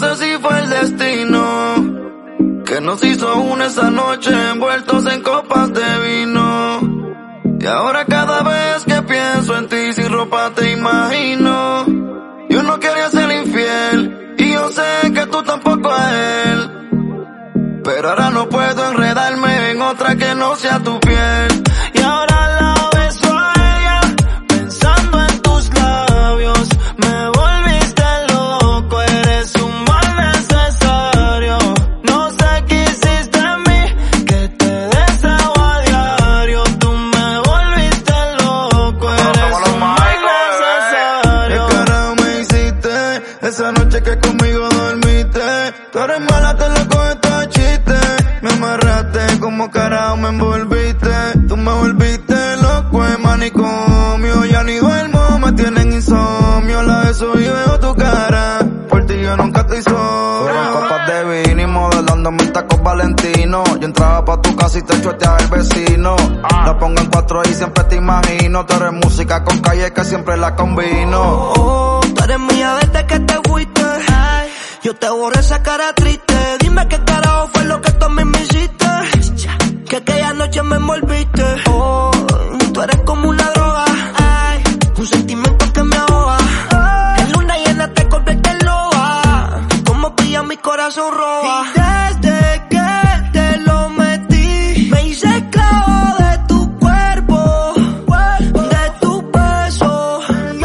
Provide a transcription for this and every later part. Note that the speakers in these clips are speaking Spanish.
sé si fue el destino que nos hizo una esa noche envueltos en copas de vino. Y ahora cada vez que pienso en ti sin ropa te imagino. Yo no quería ser infiel y yo sé que tú tampoco a él, pero ahora no puedo enredarme en otra que no sea tu piel. Y ahora la beso a ella pensando en tus labios. Me volviste loco, eres un mal necesario. No sé qué hiciste en mí, que te deseo a diario. Tú me volviste loco, eres un mal necesario. ¿Qué carajo me hiciste esa noche que conmigo dormiste? Tú eres mala, te lo coges todo chiste. Me amarraste, como carajo me envolviste. Tú me volviste loco en manicomio. Ya ni duermo, me tienen insomnio. La beso y veo tu cara, por ti yo nunca estoy solo. Fueron copas de vino y modelándome en tacos Valentino. Yo entraba pa' tu casa y te chueteaba el vecino. La pongo en 4 y siempre te imagino. Tú eres música con calle que siempre la combino. Tú eres mía desde que te fuiste. Yo te borré esa cara triste. Dime qué carajo fue lo que tú a mí me hiciste, que aquella noche me envolviste. Tú eres como una droga, un sentimiento que me ahoga. En luna llena te convierte en loba, como pilla mi corazón roba. Y desde que te lo metí, me hice esclavo de tu cuerpo, de tu beso.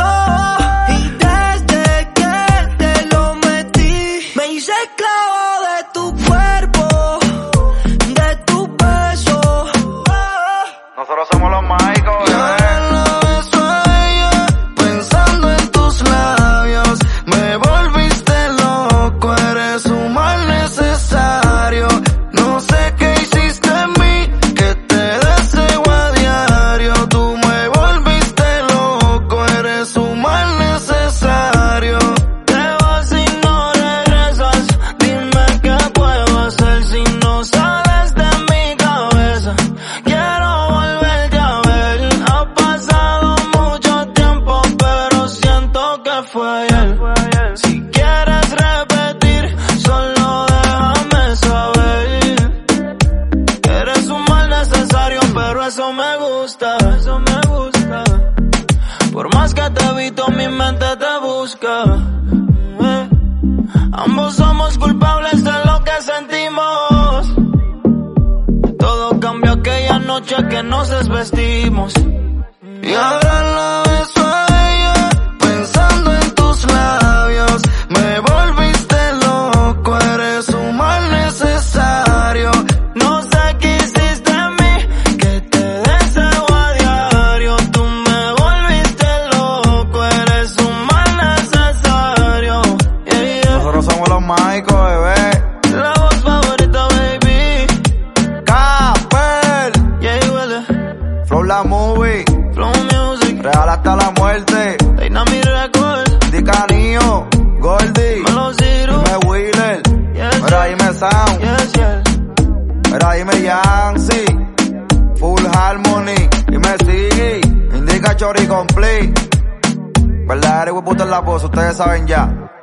Y desde que te lo metí, me hice esclavo de tu cuerpo, de tu beso. Nosotros somos los mágicos, Y ahora la beso a ella pensando en tus labios. Me volviste loco, eres un mal necesario. No sé qué hiciste en mí, que te deseo a diario. Tú me volviste loco, eres un mal necesario. Te vas y no regresas, dime qué puedo hacer si no sales de mi cabeza. Quiero volverte a ver, ha pasado mucho tiempo, pero siento que fue ayer. Si quieres repetir, solo déjame saber. Eres un mal necesario, pero eso me gusta, eso me gusta. Por más que te evito, mi mente te busca. Ambos somos culpables de lo que sentimos. Todo cambió aquella noche que nos desvestimos. Y ahora la beso a ella pensando en tus labios. Me volviste loco, eres un mal necesario. No sé qué hiciste en mí, que te deseo a diario. Tú me volviste loco, eres un mal necesario. Nosotros somos los mágicos, bebé. La voz favorita, baby. Capel, Will, Flow la movie, Flow Music, real hasta la muerte. Dynamic Records, Dicanillo, Goldie, Melo Zero, dime Wheeler, yes, mira ahí me Sound, yes, yes. mira ahí me Yancy, Full Harmony, y me sigue, Indica Chori Complete. Verdadero y puta en la voz, ustedes saben ya.